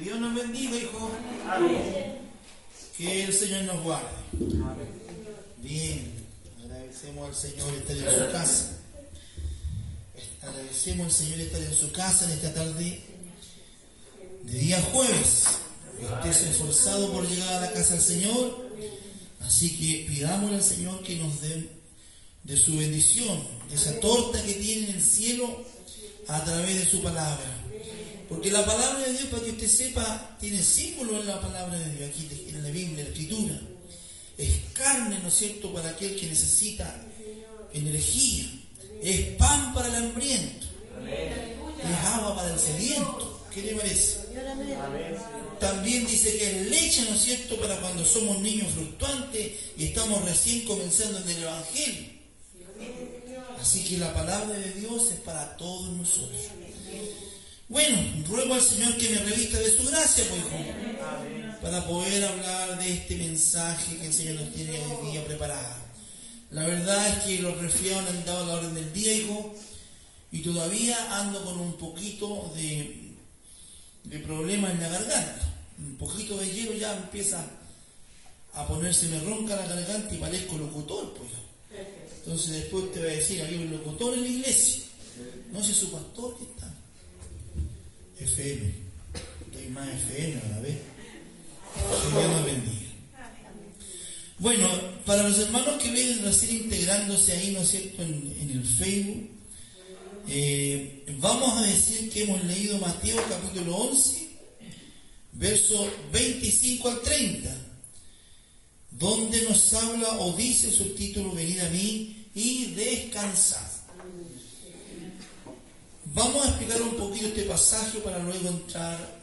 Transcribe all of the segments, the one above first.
Dios nos bendiga, hijo. Que el Señor nos guarde. Bien, agradecemos al Señor estar en su casa. Agradecemos al Señor estar en su casa en esta tarde de día jueves. Estés esforzado por llegar a la casa del Señor. Así que pidámosle al Señor que nos dé de su bendición, de esa torta que tiene en el cielo a través de su palabra. Porque la palabra de Dios, para que usted sepa, tiene símbolos en la palabra de Dios, aquí en la Biblia, en la Escritura. Es carne, ¿no es cierto?, para aquel que necesita energía. Es pan para el hambriento. Es agua para el sediento. ¿Qué le parece? También dice que es leche, ¿no es cierto?, para cuando somos niños fluctuantes y estamos recién comenzando en el Evangelio. Así que la palabra de Dios es para todos nosotros. Bueno, ruego al Señor que me revista de su gracia, pues, hijo, para poder hablar de este mensaje que el Señor nos tiene hoy día preparado. La verdad es que los resfriados han dado la orden del día, hijo, y todavía ando con un poquito de problema en la garganta. Un poquito de hielo ya empieza a ponérseme ronca la garganta y parezco locutor, pues. Entonces después te voy a decir, había un locutor en la iglesia. No sé su pastor que está. FM. Hay más FM a la vez. Señor nos bendiga. Bueno, para los hermanos que vienen recién integrándose ahí, ¿no es cierto?, en el Facebook, vamos a decir que hemos leído Mateo capítulo 11, verso 25 al 30, donde nos habla o dice el subtítulo: venid a mí y descansad. Vamos a explicar un poquito este pasaje para luego entrar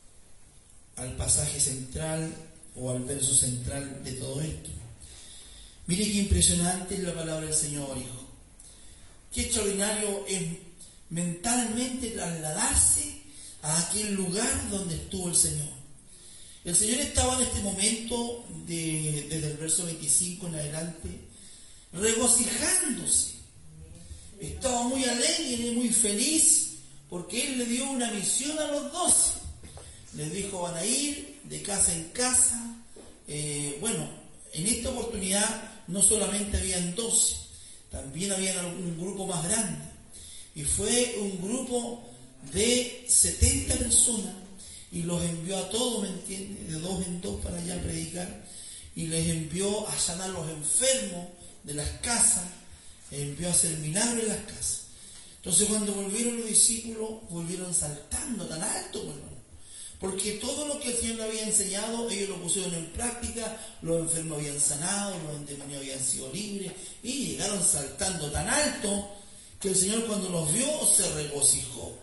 al pasaje central o al verso central de todo esto. Mire qué impresionante es la palabra del Señor, hijo. Qué extraordinario es mentalmente trasladarse a aquel lugar donde estuvo el Señor. El Señor estaba en este momento, desde el verso 25 en adelante, regocijándose. Estaba muy alegre, muy feliz, porque Él le dio una misión a los 12. Les dijo: van a ir de casa en casa. Bueno, en esta oportunidad no solamente habían 12, también había un grupo más grande. Y fue un grupo de 70 personas, y los envió a todos, ¿me entiendes?, de 2 en 2 para allá a predicar. Y les envió a sanar a los enfermos de las casas, envió a hacer milagros en las casas. Entonces cuando volvieron los discípulos, volvieron saltando tan alto, hermano, porque todo lo que el Señor les había enseñado, ellos lo pusieron en práctica. Los enfermos habían sanado, los endemoniados habían sido libres, y llegaron saltando tan alto que el Señor, cuando los vio, se regocijó.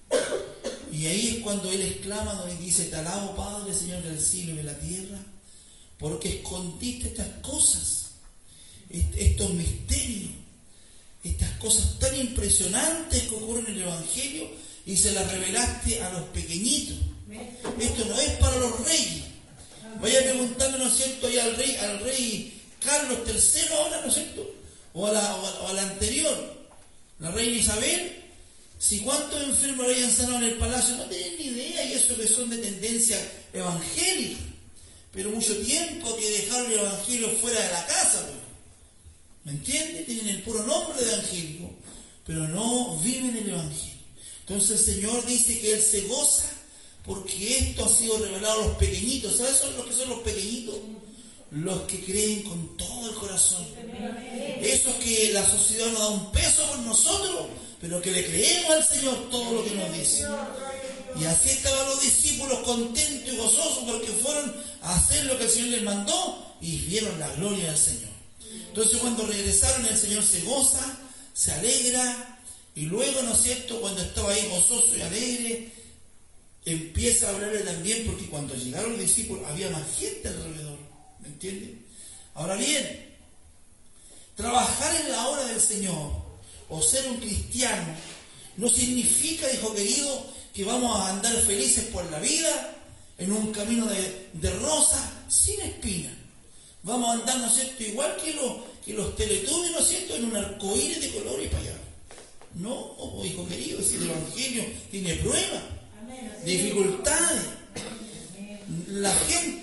Y ahí es cuando Él exclama y dice: te alabo, Padre, Señor del cielo y de la tierra, porque escondiste estas cosas, estos misterios, estas cosas tan impresionantes que ocurren en el Evangelio, y se las revelaste a los pequeñitos. Esto no es para los reyes. Vaya a preguntarle, ¿no es cierto?, ahí al rey Carlos III ahora, ¿no es cierto?, o a la anterior, la reina Isabel, si cuántos enfermos habían sanado en el palacio. No tienen ni idea, y eso que son de tendencia evangélica, pero mucho tiempo que dejaron el evangelio fuera de la casa, pues. ¿Me entiendes? Tienen el puro nombre de evangélico, pero no viven el evangelio. Entonces el Señor dice que Él se goza porque esto ha sido revelado a los pequeñitos. ¿Sabes lo que son los pequeñitos? Los que creen con todo el corazón. Esos que la sociedad no da un peso por nosotros, pero que le creemos al Señor todo lo que nos dice. Y así estaban los discípulos contentos y gozosos porque fueron a hacer lo que el Señor les mandó y vieron la gloria del Señor. Entonces cuando regresaron, el Señor se goza, se alegra, y luego, ¿no es cierto?, cuando estaba ahí gozoso y alegre, empieza a hablarle también, porque cuando llegaron los discípulos había más gente alrededor, ¿me entiendes? Ahora bien, trabajar en la obra del Señor o ser un cristiano no significa, hijo querido, que vamos a andar felices por la vida en un camino de rosas sin espinas. Vamos a andar, ¿no es cierto?, igual que los Teletubbies, ¿no es cierto?, en un arcoíris de colores para allá. No, hijo querido, si el Evangelio tiene pruebas, dificultades.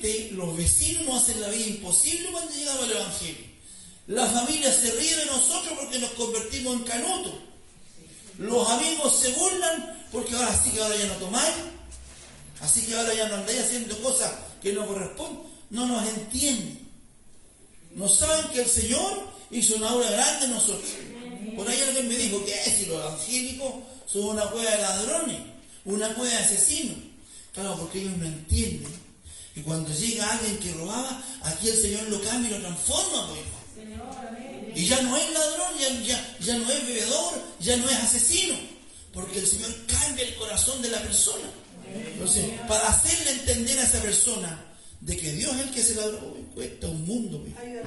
gente, los vecinos nos hacen la vida imposible cuando llegamos al Evangelio. La familia se ríe de nosotros porque nos convertimos en canutos. Los amigos se burlan porque ahora sí que ahora ya no tomáis, así que ahora ya no andáis haciendo cosas que no corresponden. No nos entienden. No saben que el Señor hizo una obra grande en nosotros. Por ahí alguien me dijo, ¿qué es? Si los evangélicos son una cueva de ladrones, una cueva de asesinos. Claro, porque ellos no entienden. Y cuando llega alguien que robaba, aquí el Señor lo cambia y lo transforma, pues. Y ya no es ladrón, ya no es bebedor, ya no es asesino. Porque el Señor cambia el corazón de la persona. Entonces, para hacerle entender a esa persona de que Dios es el que se la drogó, cuesta un mundo.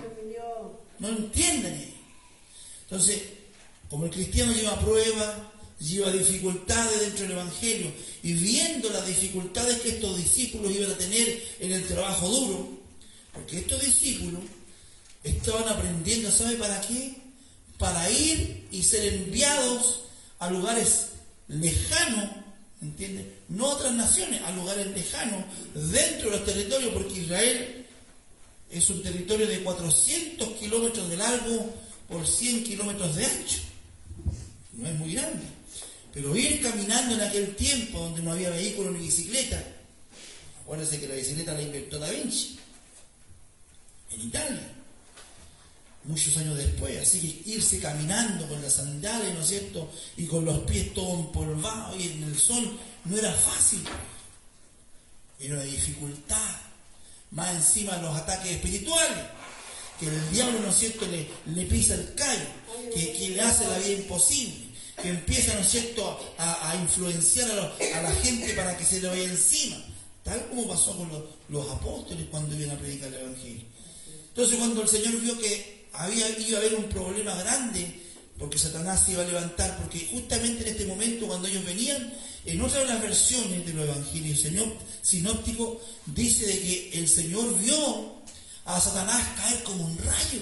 No entienden ellos. Entonces, como el cristiano lleva pruebas, lleva dificultades dentro del Evangelio, y viendo las dificultades que estos discípulos iban a tener en el trabajo duro, porque estos discípulos estaban aprendiendo, ¿sabe para qué? Para ir y ser enviados a lugares lejanos, ¿entiendes? No a otras naciones, a lugares lejanos, dentro de los territorios, porque Israel es un territorio de 400 kilómetros de largo por 100 kilómetros de ancho. No es muy grande. Pero ir caminando en aquel tiempo donde no había vehículo ni bicicleta. Acuérdense que la bicicleta la inventó Da Vinci en Italia, muchos años después. Así que irse caminando con las sandalias, ¿no es cierto? Y con los pies todos empolvados y en el sol, no era fácil. Era una dificultad. Más encima los ataques espirituales, que el diablo, ¿no es cierto?, le pisa el callo, que le hace la vida imposible, que empieza, ¿no es cierto?, a influenciar a la gente para que se le vaya encima, tal como pasó con los apóstoles cuando iban a predicar el Evangelio. Entonces, cuando el Señor vio que iba a haber un problema grande, porque Satanás se iba a levantar, porque justamente en este momento, cuando ellos venían, en otra de las versiones de los evangelios sinópticos, dice de que el Señor vio a Satanás caer como un rayo.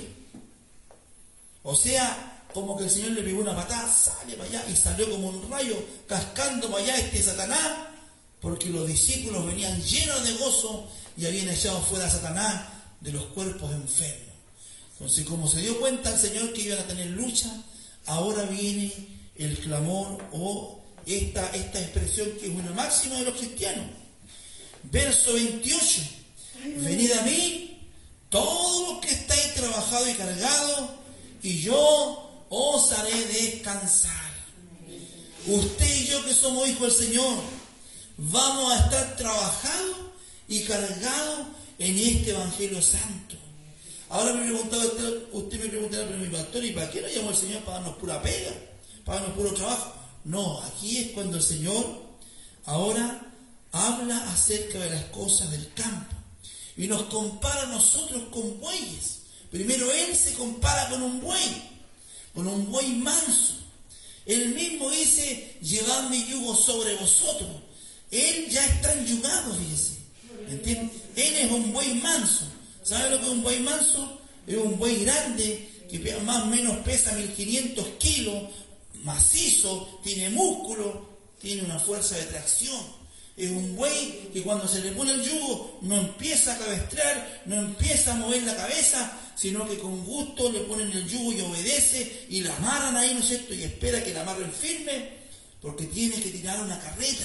O sea, como que el Señor le pegó una patada, sale para allá, y salió como un rayo, cascando para allá Satanás, porque los discípulos venían llenos de gozo y habían echado fuera a Satanás de los cuerpos enfermos. Entonces, como se dio cuenta el Señor que iban a tener lucha, ahora viene el clamor o esta expresión que es una máxima de los cristianos. Verso 28. Venid a mí, todos los que estáis trabajados y cargados, y yo os haré descansar. Usted y yo, que somos hijos del Señor, vamos a estar trabajados y cargados en este Evangelio Santo. Ahora usted me preguntará, pero mi pastor, ¿y para qué nos llamó el Señor? ¿Para darnos pura pega? ¿Para darnos puro trabajo? No, aquí es cuando el Señor ahora habla acerca de las cosas del campo y nos compara a nosotros con bueyes. Primero Él se compara con un buey manso. Él mismo dice, llevad mi yugo sobre vosotros. Él ya está enyugado, fíjese. ¿Entiende? Él es un buey manso. ¿Sabe lo que es un buey manso? Es un buey grande que más o menos pesa 1500 kilos, macizo, tiene músculo, tiene una fuerza de tracción. Es un buey que cuando se le pone el yugo no empieza a cabestrar, no empieza a mover la cabeza, sino que con gusto le ponen el yugo y obedece y la amarran ahí, ¿no es cierto? Y espera que la amarren firme porque tiene que tirar una carreta.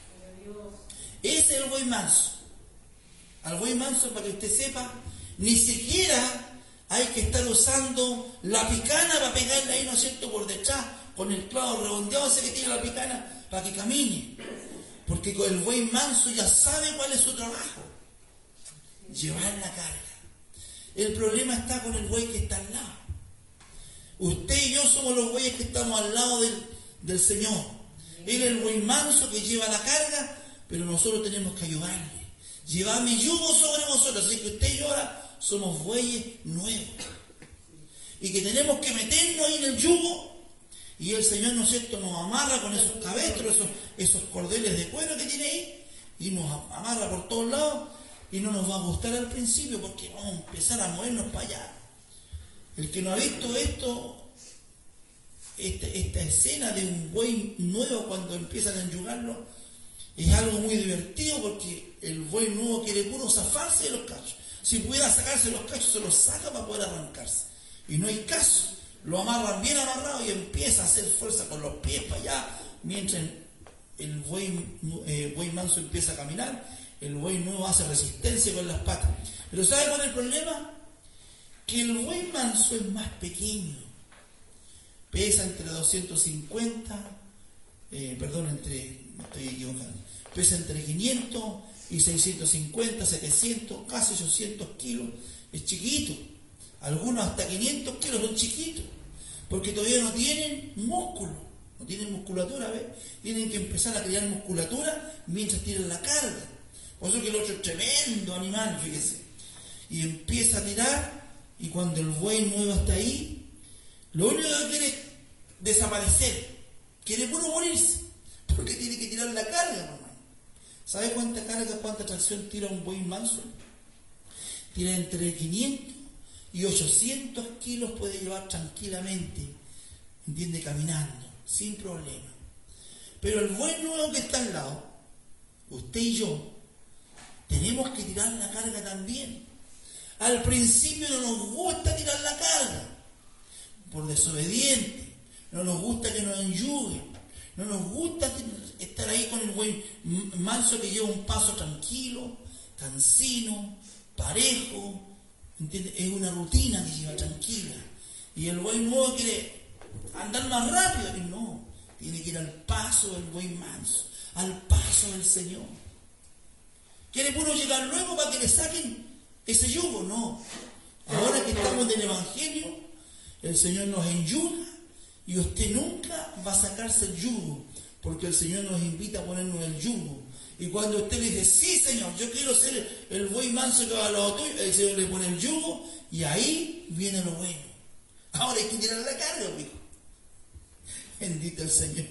Ese es el buey manso. Al buey manso, para que usted sepa, ni siquiera hay que estar usando la picana para pegarle ahí, ¿no es cierto?, por detrás, con el clavo redondeado ese que tiene la picana, para que camine. Porque con el buey manso ya sabe cuál es su trabajo. Llevar la carga. El problema está con el buey que está al lado. Usted y yo somos los bueyes que estamos al lado del Señor. Él es el buey manso que lleva la carga, pero nosotros tenemos que ayudarle. Llevad mi yugo sobre vosotros. Así que usted y yo ahora somos bueyes nuevos. Y que tenemos que meternos ahí en el yugo. Y el Señor, ¿no es cierto?, nos amarra con esos cabestros, esos cordeles de cuero que tiene ahí. Y nos amarra por todos lados. Y no nos va a gustar al principio porque vamos a empezar a movernos para allá. El que no ha visto esta escena de un buey nuevo cuando empiezan a enyugarlo, Es algo muy divertido porque el buey nuevo quiere puro zafarse de los cachos. Si pudiera sacarse los cachos, se los saca para poder arrancarse. Y no hay caso. Lo amarran bien amarrado y empieza a hacer fuerza con los pies para allá. Mientras el buey manso empieza a caminar, el buey nuevo hace resistencia con las patas. Pero ¿sabe cuál es el problema? Que el buey manso es más pequeño. Pesa entre 250, pesa entre 500 y 650, 700, casi 800 kilos. Es chiquito. Algunos hasta 500 kilos son chiquitos, porque todavía no tienen músculo, no tienen musculatura, ¿ves? Tienen que empezar a crear musculatura mientras tiran la carga. Por eso que el otro es tremendo animal, fíjese. Y empieza a tirar, y cuando el buey nuevo está ahí, lo único que quiere es desaparecer, quiere puro morirse, porque tiene que tirar la carga, hermano. ¿Sabe cuánta carga, cuánta tracción tira un buey manso? Tira entre 500 y 800 kilos puede llevar tranquilamente, ¿entiende? Caminando, sin problema. Pero el buey nuevo que está al lado, usted y yo, tenemos que tirar la carga también. Al principio no nos gusta tirar la carga, por desobediente, no nos gusta que nos enyuguen, no nos gusta estar ahí con el buey manso que lleva un paso tranquilo, cansino, parejo, ¿entiende? Es una rutina que lleva tranquila. Y el buey nuevo quiere andar más rápido. Y no, tiene que ir al paso del buey manso, al paso del Señor. ¿Quiere puro llegar luego para que le saquen ese yugo? No. Ahora que estamos en el Evangelio, el Señor nos enyuga y usted nunca va a sacarse el yugo, porque el Señor nos invita a ponernos el yugo. Y cuando usted le dice, sí, Señor, yo quiero ser el buey manso que va al lado tuyo, el Señor le pone el yugo y ahí viene lo bueno. Ahora hay que tirar la carga, hijo. Bendito el Señor.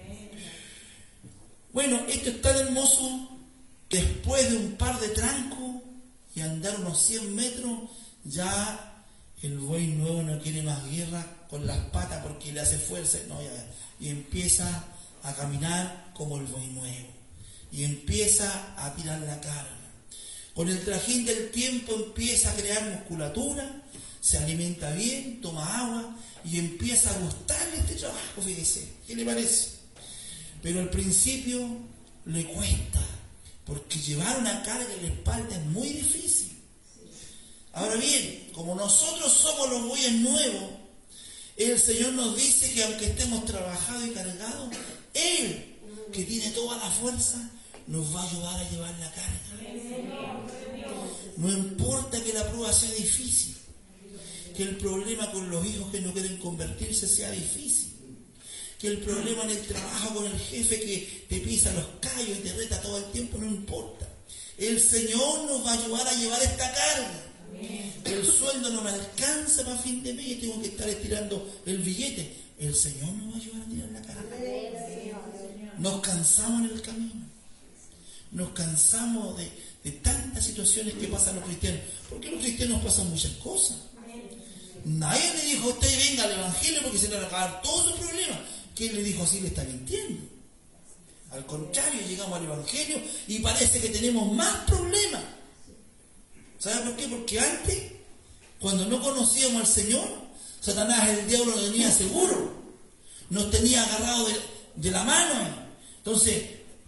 Bueno, esto es tan hermoso. Después de un par de trancos y andar unos 100 metros, ya el buey nuevo no quiere más guerra con las patas porque le hace fuerza. No, y empieza a caminar como el buey nuevo. Y empieza a tirar la carga. Con el trajín del tiempo empieza a crear musculatura, se alimenta bien, toma agua y empieza a gustarle este trabajo, fíjese. ¿Qué le parece? Pero al principio le cuesta, porque llevar una carga en la espalda es muy difícil. Ahora bien, como nosotros somos los bueyes nuevos, el Señor nos dice que aunque estemos trabajados y cargados, Él, que tiene toda la fuerza, nos va a ayudar a llevar la carga. No importa que la prueba sea difícil, que el problema con los hijos que no quieren convertirse sea difícil, que el problema en el trabajo con el jefe que te pisa los callos y te reta todo el tiempo, no importa. El Señor nos va a ayudar a llevar esta carga. El sueldo no me alcanza para fin de mes y tengo que estar estirando el billete. El Señor nos va a ayudar a tirar la carga. Nos cansamos en el camino. Nos cansamos de tantas situaciones que pasan los cristianos. Porque los cristianos pasan muchas cosas. Nadie le dijo a usted venga al Evangelio porque se le van a acabar todos sus problemas. ¿Quién le dijo así? Le está mintiendo. Al contrario, llegamos al Evangelio y parece que tenemos más problemas. ¿Sabe por qué? Porque antes, cuando no conocíamos al Señor, Satanás, el diablo, lo tenía seguro. Nos tenía agarrado de la mano. Entonces,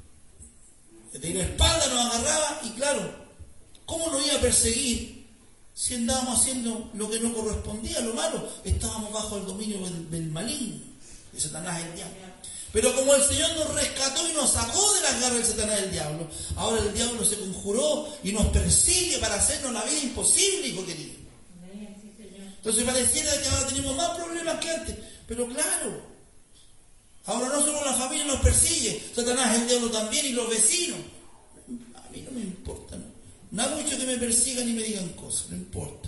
de la espalda nos agarraba y claro, ¿cómo nos iba a perseguir si andábamos haciendo lo que no correspondía, lo malo? Estábamos bajo el dominio del maligno, de Satanás, el diablo. Pero como el Señor nos rescató y nos sacó de las garras del Satanás del diablo, ahora el diablo se conjuró y nos persigue para hacernos la vida imposible, hijo querido. Entonces pareciera que ahora tenemos más problemas que antes. Pero claro, ahora no solo la familia nos persigue, Satanás, el diablo también y los vecinos. A mí no me importa, no. No hago mucho que me persigan y me digan cosas, no importa.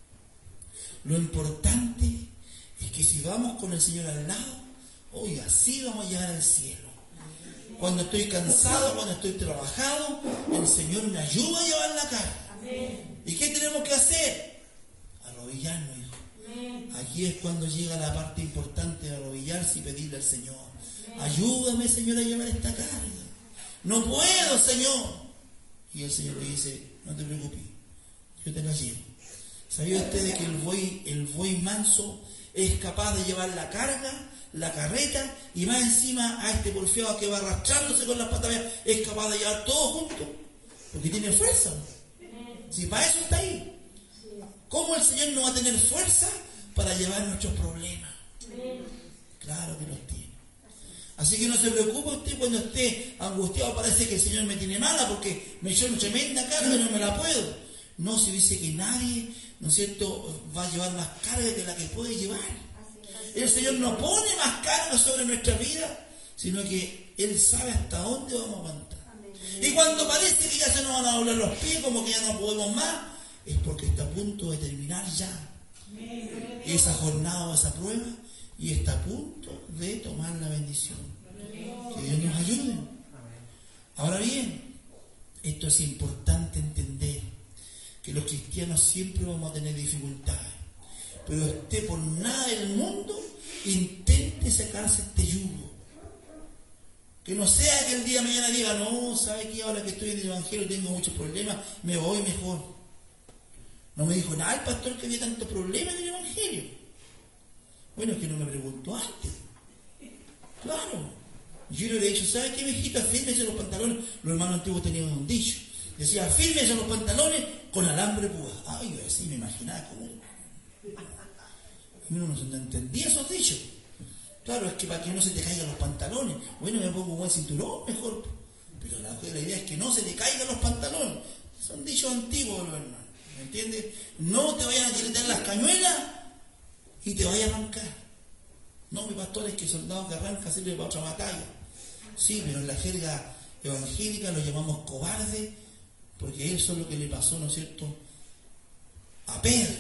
Lo importante es que si vamos con el Señor al lado, hoy así vamos a llegar al cielo. Cuando estoy cansado, cuando estoy trabajado, el Señor me ayuda a llevar la carga. ¿Y qué tenemos que hacer? Arrodillarnos, hijo. Aquí es cuando llega la parte importante de arrodillarse y pedirle al Señor: ayúdame, Señor, a llevar esta carga. no puedo, Señor. Y el Señor le dice, no te preocupes, yo te la llevo. ¿Sabía usted que el buey manso es capaz de llevar la carga, la carreta, y más encima a este porfiado que va arrastrándose con las patas, es capaz de llevar todo junto? Porque tiene fuerza. Si para eso está ahí. ¿Cómo el Señor no va a tener fuerza para llevar nuestros problemas? Claro que los tiene. Así que no se preocupe usted cuando esté angustiado, parece que el Señor me tiene mala porque me echó una tremenda carga y no me la puedo. No, se dice que nadie, ¿no es cierto?, va a llevar más carga que la que puede llevar. El Señor no pone más carga sobre nuestra vida, sino que Él sabe hasta dónde vamos a aguantar. Y cuando parece que ya se nos van a doblar los pies, como que ya no podemos más, es porque está a punto de terminar ya esa jornada o esa prueba y está a punto de tomar la bendición. Que Dios nos ayude. Ahora bien, esto es importante entender, que los cristianos siempre vamos a tener dificultades, pero usted por nada del mundo intente sacarse este yugo. Que no sea que el día de mañana diga, no, ¿sabe qué? Ahora que estoy en el Evangelio tengo muchos problemas, me voy mejor. No me dijo nada el pastor que había tantos problemas en el Evangelio. Bueno, es que no me preguntó antes. Claro. Yo le he dicho, ¿sabe qué, viejita? Fírmese los pantalones. Los hermanos antiguos tenían un dicho. Decía, fírmese los pantalones con alambre púa. Ay, así me imaginaba cómo. Uno no entendía esos dichos. Claro, es que para que no se te caigan los pantalones. Bueno, me pongo un buen cinturón mejor. Pero la idea es que no se te caigan los pantalones. Son dichos antiguos, los hermanos. ¿Me entiendes? No te vayan a tirar las cañuelas y te vayan a arrancar. No, mi pastor, es que soldado que arranca sirve para otra batalla. Sí, pero en la jerga evangélica lo llamamos cobarde, porque eso es lo que le pasó, ¿no es cierto?, a Pedro.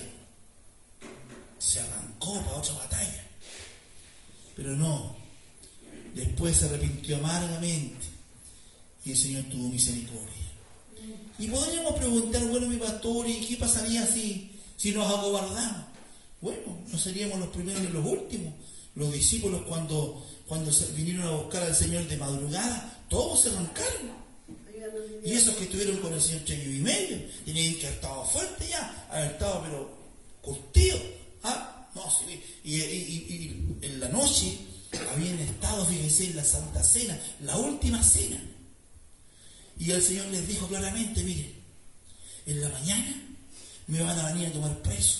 Se arrancó para otra batalla. Pero no, después se arrepintió amargamente y el Señor tuvo misericordia. Y podríamos preguntar, bueno, mi pastor, ¿y qué pasaría si nos acobardamos? Bueno, no seríamos los primeros ni los últimos. Los discípulos cuando vinieron a buscar al Señor de madrugada, todos se arrancaron. Y esos que estuvieron con el Señor 3 años y medio, tenían que haber estado fuerte ya, haber estado pero curtidos. No, sí. Y en la noche habían estado, fíjense, en la Santa Cena, la última cena. Y el Señor les dijo claramente, miren, en la mañana me van a venir a tomar preso.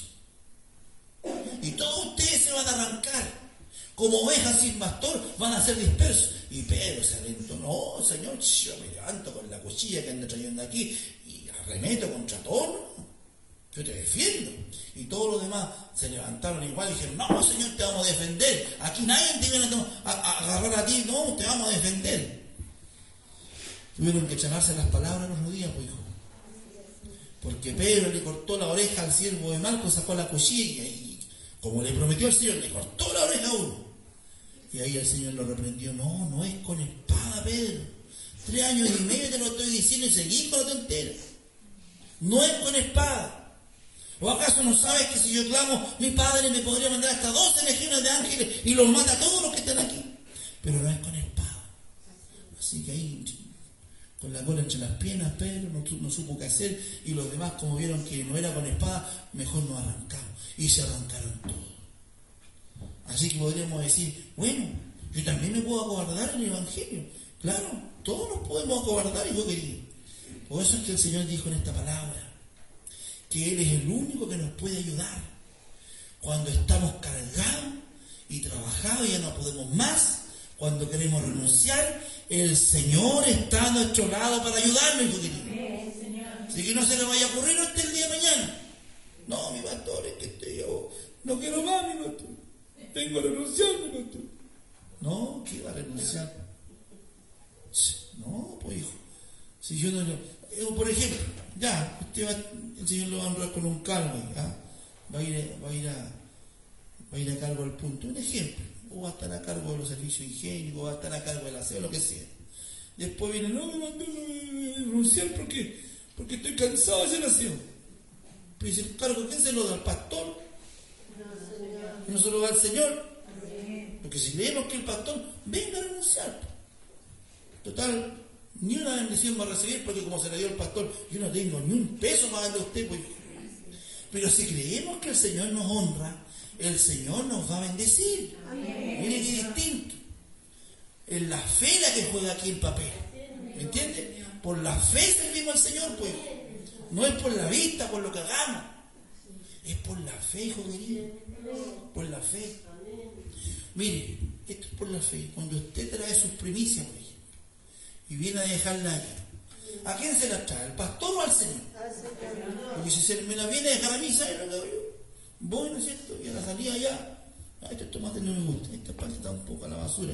Y todos ustedes se van a arrancar. Como ovejas sin pastor van a ser dispersos. Y Pedro se alentó, no, Señor, yo me levanto con la cuchilla que ando trayendo aquí y arremeto contra todo. Yo te defiendo. Y todos los demás se levantaron igual y dijeron, no, Señor, te vamos a defender. Aquí nadie te viene a agarrar a ti, no, te vamos a defender. Tuvieron que echarse las palabras los días, pues, hijo. Porque Pedro le cortó la oreja al siervo de Malco, sacó la cuchilla y, como le prometió el Señor, le cortó la oreja a uno. Y ahí el Señor lo reprendió, no es con espada, Pedro. 3 años y medio te lo estoy diciendo y seguí con la tontera. No es con espada. ¿O acaso no sabes que si yo clamo, mi Padre me podría mandar hasta 12 legiones de ángeles y los mata a todos los que están aquí? Pero no es con espada. Así que ahí, con la cola entre las piernas, Pedro no supo qué hacer, y los demás, como vieron que no era con espada, mejor nos arrancamos. Y se arrancaron todos. Así que podríamos decir, bueno, yo también me puedo acobardar en el Evangelio. Claro, todos nos podemos acobardar, hijo querido. Por eso es que el Señor dijo en esta palabra que Él es el único que nos puede ayudar. Cuando estamos cargados y trabajados y ya no podemos más, cuando queremos renunciar, el Señor está a nuestro lado para ayudarnos, hijo querido. Así que no se le vaya a ocurrir hasta el día de mañana. No, mi pastor, es que yo no quiero más, mi pastor. Tengo que renunciar, mi pastor. No, ¿qué va a renunciar? No, pues hijo. Si yo no por ejemplo, ya, el Señor lo va a honrar con un cargo, va a ir a cargo al punto. Un ejemplo, o va a estar a cargo de los servicios higiénicos, o va a estar a cargo del aseo, lo que sea. Después viene, no, me mandó a renunciar porque estoy cansado de hacer aseo. Pero dice, el cargo, ¿quién se lo da? ¿Al pastor? No se lo da al Señor. Porque si leemos que el pastor venga a renunciar, total, Ni una bendición va a recibir, porque como se le dio al pastor, yo no tengo ni un peso para darle a usted, pues. Pero si creemos que el Señor nos honra, el Señor nos va a bendecir. Mire qué distinto. Es la fe la que juega aquí el papel. ¿Me entiende? Por la fe servimos al Señor, pues. No es por la vista, por lo que hagamos. Es por la fe, hijo querido. Por la fe. Mire, esto es por la fe. Cuando usted trae sus primicias, pues, y viene a dejarla ahí, ¿a quién se las trae? ¿Al pastor o al Señor? Porque si se me la viene a dejar a mí, ¿sabes lo que hago yo? Voy, ¿no es cierto? Y a la salida allá, estos tomates no me gustan, esta parte está un poco a la basura.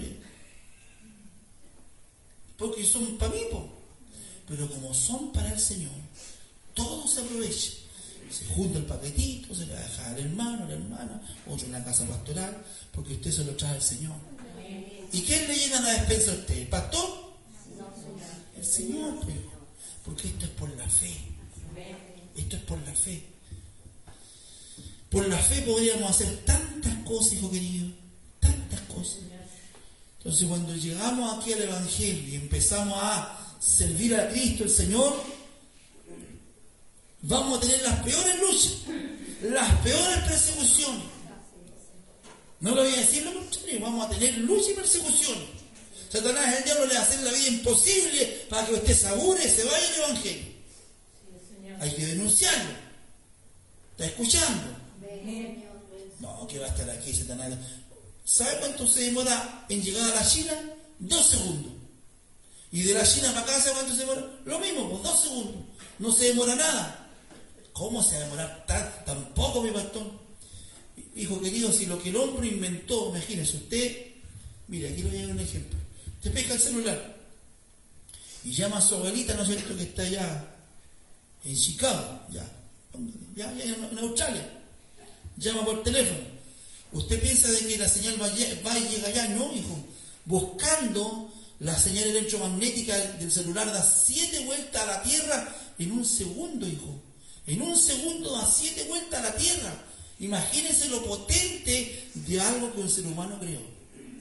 Porque son para mí, po. Pero como son para el Señor, todo se aprovecha. Se junta el paquetito, se le va a dejar al hermano, a la hermana, otro en la casa pastoral, porque usted se lo trae al Señor. ¿Y quién le llena la despensa a usted? ¿El pastor? El Señor, pues. Porque esto es por la fe. Esto es por la fe. Por la fe podríamos hacer tantas cosas, hijo querido. Tantas cosas. Entonces, cuando llegamos aquí al Evangelio y empezamos a servir a Cristo, el Señor, vamos a tener las peores luchas, las peores persecuciones. No lo voy a decir lo contrario, vamos a tener lucha y persecuciones. Satanás, el diablo, le va a hacer la vida imposible para que usted se aburre y se vaya del Evangelio. Hay que denunciarlo. ¿Está escuchando? No, que va a estar aquí Satanás. ¿Sabe cuánto se demora en llegar a la China? 2 segundos. Y de la China para acá, ¿sabe cuánto se demora? Lo mismo, pues 2 segundos. No se demora nada. ¿Cómo se va a demorar tan poco, mi pastor? Hijo querido, si lo que el hombre inventó, imagínese usted, mire, aquí le voy a dar un ejemplo. Usted pesca el celular y llama a su abuelita, ¿no es cierto?, que está allá en Chicago, ya en Australia. Llama por teléfono. ¿Usted piensa de que la señal va y llega allá? No, hijo. Buscando la señal electromagnética del celular da 7 vueltas a la Tierra en un segundo, hijo. En un segundo da 7 vueltas a la Tierra. Imagínense lo potente de algo que un ser humano creó.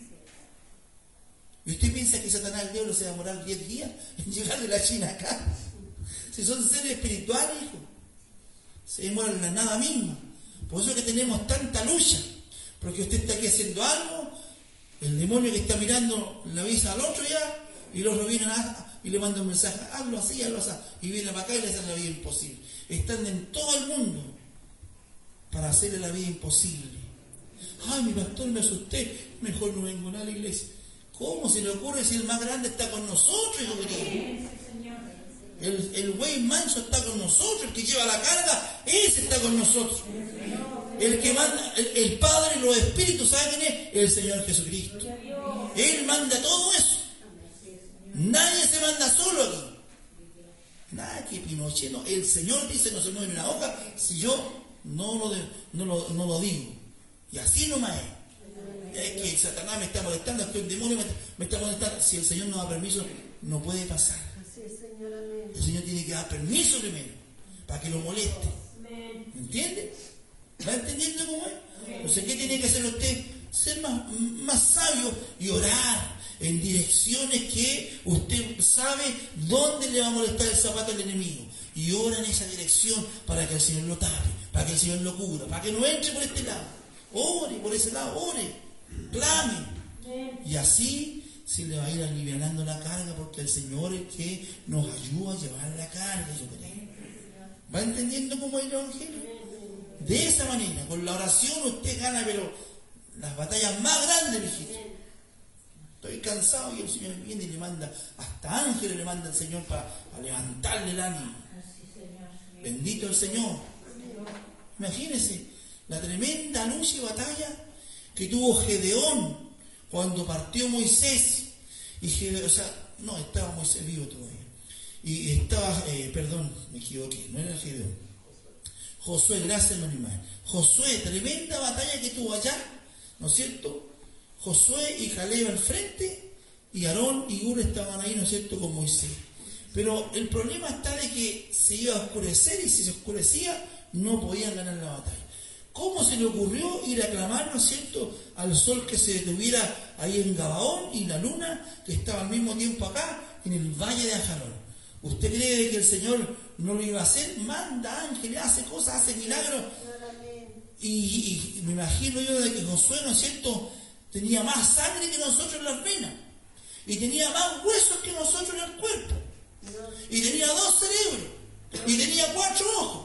¿Y usted piensa que Satanás, el diablo, se va a demorar 10 días en llegar de la China acá? Si son seres espirituales, hijo. Se demoran en la nada misma. Por eso es que tenemos tanta lucha. Porque usted está aquí haciendo algo, el demonio que está mirando le avisa al otro ya, y el otro viene y le manda un mensaje, hazlo así, y viene para acá y le hace la vida imposible. Están en todo el mundo para hacerle la vida imposible. Ay, mi pastor, me asusté, mejor no vengo a la iglesia. ¿Cómo se le ocurre si el más grande está con nosotros, hijo querido? El güey manso está con nosotros, el que lleva la carga, ese está con nosotros. El que manda, el Padre y los Espíritus, ¿sabe quién es? El Señor Jesucristo. Él manda todo eso. Nadie se manda solo aquí. Nada que Pinochet, no. El Señor dice, no se mueve una hoja si yo no lo digo. Y así nomás es. Es que Satanás me está molestando, es que el demonio me está molestando. Si el Señor no da permiso, no puede pasar. El Señor tiene que dar permiso primero, para que lo moleste. ¿Me entiende? ¿Va entendiendo cómo es? Entonces, ¿qué tiene que hacer usted? Ser más sabio y orar en direcciones que usted sabe dónde le va a molestar el zapato al enemigo. Y ora en esa dirección para que el Señor lo tape, para que el Señor lo cubra, para que no entre por este lado. Ore por ese lado, ore, clame. Y así se le va a ir alivianando la carga, porque el Señor es que nos ayuda a llevar la carga. ¿Va entendiendo cómo es el Evangelio? De esa manera, con la oración usted gana, pero las batallas más grandes, mijito. Estoy cansado y el Señor viene y le manda, hasta ángeles le manda el Señor para levantarle el ánimo. Bendito el Señor. Imagínense la tremenda lucha y batalla que tuvo Gedeón cuando partió Moisés. Y Gedeón, no, estaba Moisés vivo todavía. Y estaba, me equivoqué, no era Gedeón. Josué, gracias hermano Ismael. Josué, tremenda batalla que tuvo allá, ¿no es cierto? Josué y Caleb al frente, y Aarón y Hur estaban ahí, ¿no es cierto?, con Moisés. Pero el problema está de que se iba a oscurecer, y si se oscurecía, no podían ganar la batalla. ¿Cómo se le ocurrió ir a clamar, ¿no es cierto?, al sol que se detuviera ahí en Gabaón, y la luna que estaba al mismo tiempo acá, en el valle de Ajalón. ¿Usted cree que el Señor no lo iba a hacer? Manda ángeles, hace cosas, hace milagros. Y me imagino yo de que Josué, ¿no es cierto?, tenía más sangre que nosotros en las venas. Y tenía más huesos que nosotros en el cuerpo. Y tenía 2 cerebros. Y tenía 4 ojos.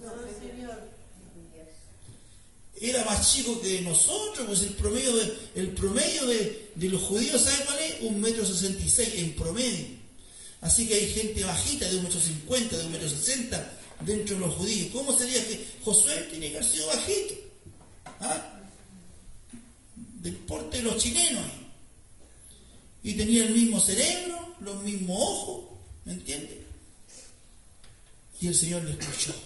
Era más chico que nosotros, pues el promedio de los judíos, ¿sabe cuál es? 1,66 m en promedio. Así que hay gente bajita de 1,50 m, de 1,60 m dentro de los judíos. ¿Cómo sería que Josué tiene que haber sido bajito? ¿Ah? Del porte de los chilenos. Y tenía el mismo cerebro, los mismos ojos, ¿me entiendes? Y el Señor le escuchó.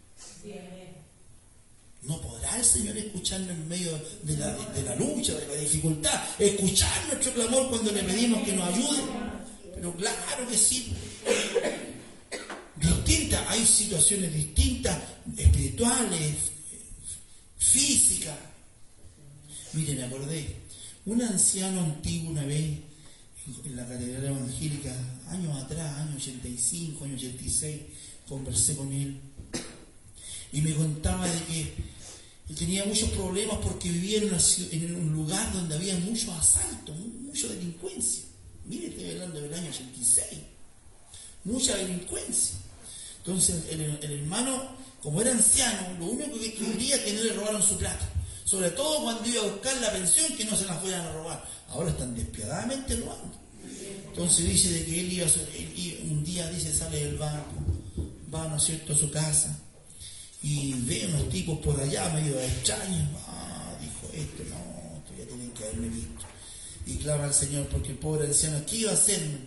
No podrá el Señor escucharnos en medio de la lucha, de la dificultad, escuchar nuestro clamor cuando le pedimos que nos ayude. Pero claro que sí. Distintas, hay situaciones distintas, espirituales, físicas. Mire, me acordé, un anciano antiguo una vez en la catedral evangélica, años atrás, año 85, año 86, conversé con él y me contaba de que él tenía muchos problemas porque vivía en un lugar donde había muchos asaltos, mucha delincuencia. Mire, estoy hablando del año 86, mucha delincuencia. Entonces el hermano, como era anciano, lo único que quería es que no le robaran su plata, sobre todo cuando iba a buscar la pensión, que no se la fueran a robar. Ahora están despiadadamente robando. Entonces dice de que él un día dice, sale del banco, va, ¿no es cierto?, a su casa y ve unos tipos por allá medio extraños. Dijo, esto ya tienen que haberme visto. Y clama al Señor, porque el pobre anciano, ¿qué iba a hacerme?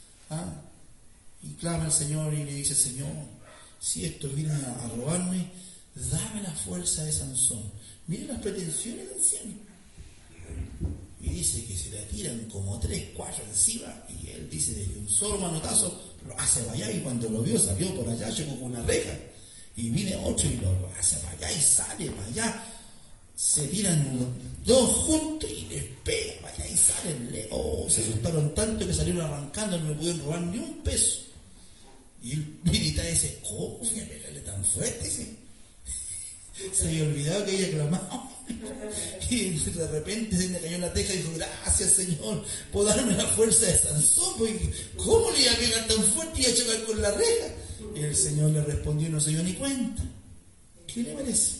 Y clama al Señor y le dice, Señor, si estos vienen a robarme, dame la fuerza de Sansón. Mire las pretensiones del anciano. Y dice que se le tiran como 3, 4 encima, y él dice de que un solo manotazo lo hace para allá, y cuando lo vio salió por allá, llegó con una reja, y viene otro y lo hace para allá y sale para allá. Se tiran los 2 juntos y les pega para allá y salen. Se asustaron tanto que salieron arrancando, no le pudieron robar ni un peso. Y el militar dice, ¿cómo fui a pegarle tan fuerte? Dice, se había olvidado que ella clamaba. Y de repente se le cayó en la teja y dijo, gracias Señor por darme la fuerza de Sansón, porque ¿cómo le iba a pegar tan fuerte y a chocar con la reja? Y el Señor le respondió y no se dio ni cuenta. ¿Qué le parece?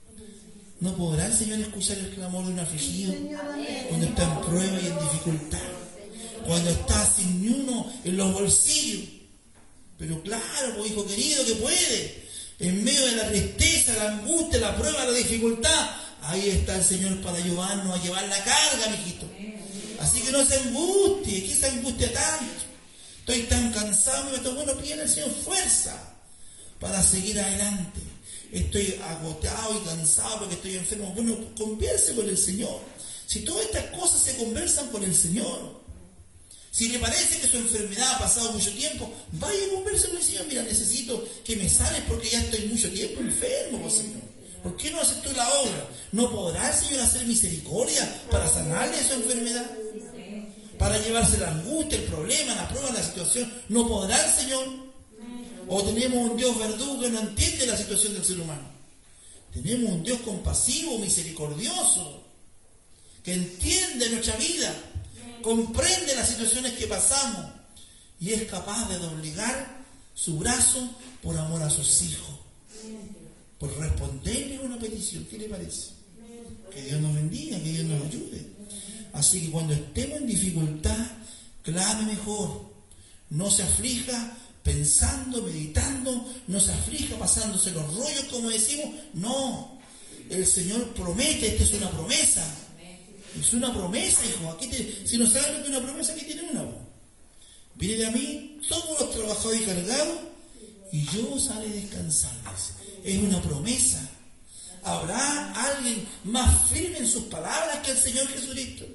¿No podrá el Señor escuchar el clamor de un afligido cuando está en prueba y en dificultad? Cuando está sin ni uno en los bolsillos. Pero claro, pues hijo querido, que puede. En medio de la tristeza, la angustia, la prueba, la dificultad, ahí está el Señor para ayudarnos a llevar la carga, mijito. Así que no se angustie. ¿Qué se angustia tanto? Estoy tan cansado, bueno, pídele al Señor fuerza para seguir adelante. Estoy agotado y cansado porque estoy enfermo. Bueno, converse con el Señor. Si todas estas cosas se conversan con el Señor, si le parece que su enfermedad ha pasado mucho tiempo, vaya y converse con el Señor. Mira, necesito que me sanes porque ya estoy mucho tiempo enfermo, pues, Señor. ¿Por qué no haces tú la obra? ¿No podrá el Señor hacer misericordia para sanarle su enfermedad? Para llevarse la angustia, el problema, la prueba, la situación. ¿No podrá el Señor? ¿O tenemos un Dios verdugo que no entiende la situación del ser humano? Tenemos un Dios compasivo, misericordioso, que entiende nuestra vida, comprende las situaciones que pasamos y es capaz de doblegar su brazo por amor a sus hijos, por responderle a una petición. ¿Qué le parece? Que Dios nos bendiga, que Dios nos ayude. Así que cuando estemos en dificultad, clame mejor, no se aflija pensando, meditando, no se aflija pasándose los rollos, como decimos. No, el Señor promete, esta es una promesa. Es una promesa, hijo. Si no saben lo que es una promesa, aquí tienen una. Vienen a mí todos los trabajados y cargados, y yo os haré descansar. Es una promesa. ¿Habrá alguien más firme en sus palabras que el Señor Jesucristo?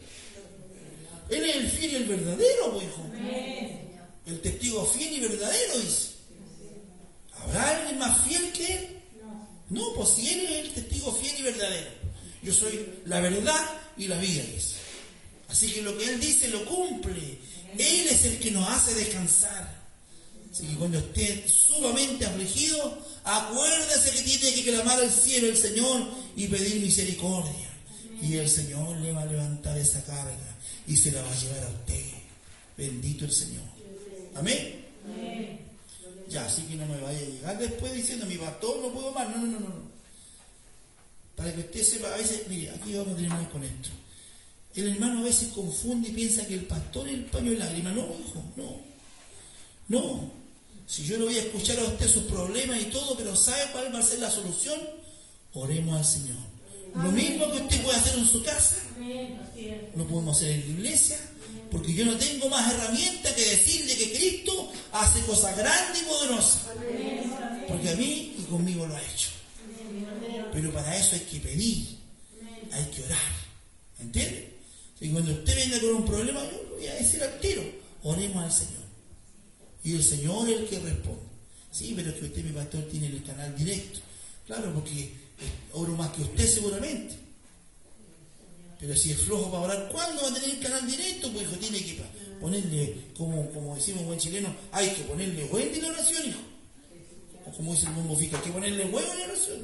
Él es el fiel y el verdadero, pues, hijo. El testigo fiel y verdadero, dice. ¿Habrá alguien más fiel que Él? No, pues si Él es el testigo fiel y verdadero. Yo soy la verdad y la vida, dice. Así que lo que Él dice lo cumple. Él es el que nos hace descansar. Así que cuando esté sumamente afligido, acuérdese que tiene que clamar al cielo el Señor y pedir misericordia. Y el Señor le va a levantar esa carga y se la va a llevar a usted. Bendito el Señor. Amén. Ya, así que no me vaya a llegar después diciendo, mi pastor, no puedo más. No. Para que usted sepa, a veces, mire, aquí vamos a terminar con esto. El hermano a veces confunde y piensa que el pastor es el paño de lágrimas. No, hijo, no. Si yo le voy a escuchar a usted sus problemas y todo, pero ¿sabe cuál va a ser la solución? Oremos al Señor. Lo mismo que usted puede hacer en su casa, lo podemos hacer en la iglesia, porque yo no tengo más herramienta que decirle que Cristo hace cosas grandes y poderosas. Porque a mí y conmigo lo ha hecho. Pero para eso hay que pedir, hay que orar. ¿Entiende? Y cuando usted venga con un problema, yo lo voy a decir al tiro, oremos al Señor. Y el Señor es el que responde. Sí, pero es que usted, mi pastor, tiene el canal directo. Claro, porque oro más que usted seguramente. Pero si es flojo para orar, ¿cuándo va a tener el canal directo? Pues hijo, tiene que ponerle, como decimos buen chileno, hay que ponerle huevo en la oración, hijo. O como dice el bombo fica, hay que ponerle huevo en la oración.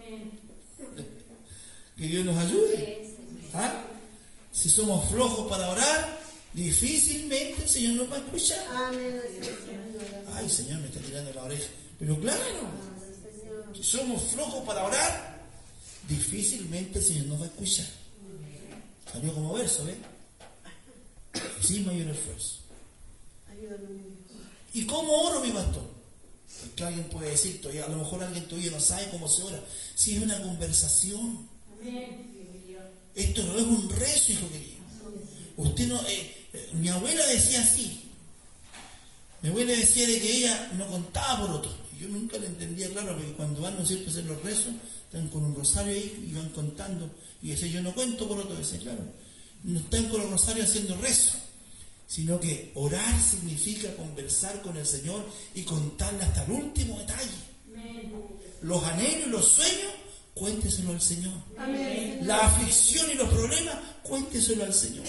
Que Dios nos ayude. ¿Ah? Si somos flojos para orar, difícilmente el Señor nos va a escuchar. Ay, Señor, me está tirando la oreja. Pero claro, si somos flojos para orar, difícilmente el Señor nos va a escuchar. Salió como verso, ¿ves? Sin mayor esfuerzo. ¿Y cómo oro, mi pastor? Porque alguien puede decir, todavía, a lo mejor alguien todavía no sabe cómo se ora. Si es una conversación. Esto no es un rezo, hijo querido. Usted no, mi abuela decía así. Mi abuela decía de que ella no contaba por otros. Yo nunca le entendía claro, porque cuando van, ¿no es cierto?, a hacer los rezos, están con un rosario ahí y van contando. Y decía, yo no cuento por otros. Decía, claro, no están con los rosarios haciendo rezo, sino que orar significa conversar con el Señor y contarle hasta el último detalle. Los anhelos y los sueños, cuénteselo al Señor. La aflicción y los problemas, cuénteselo al Señor.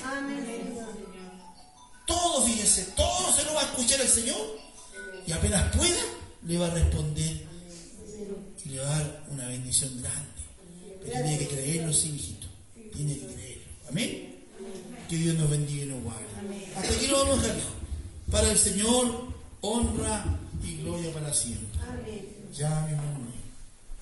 Todo, fíjese, todo se lo va a escuchar el Señor y apenas pueda, le va a responder y le va a dar una bendición grande. Pero tiene que creerlo, sí, hijito. Tiene que creerlo. Amén. Que Dios nos bendiga y nos guarde. Hasta aquí lo vamos a dejar. Para el Señor, honra y gloria para siempre. Ya, mi hermano.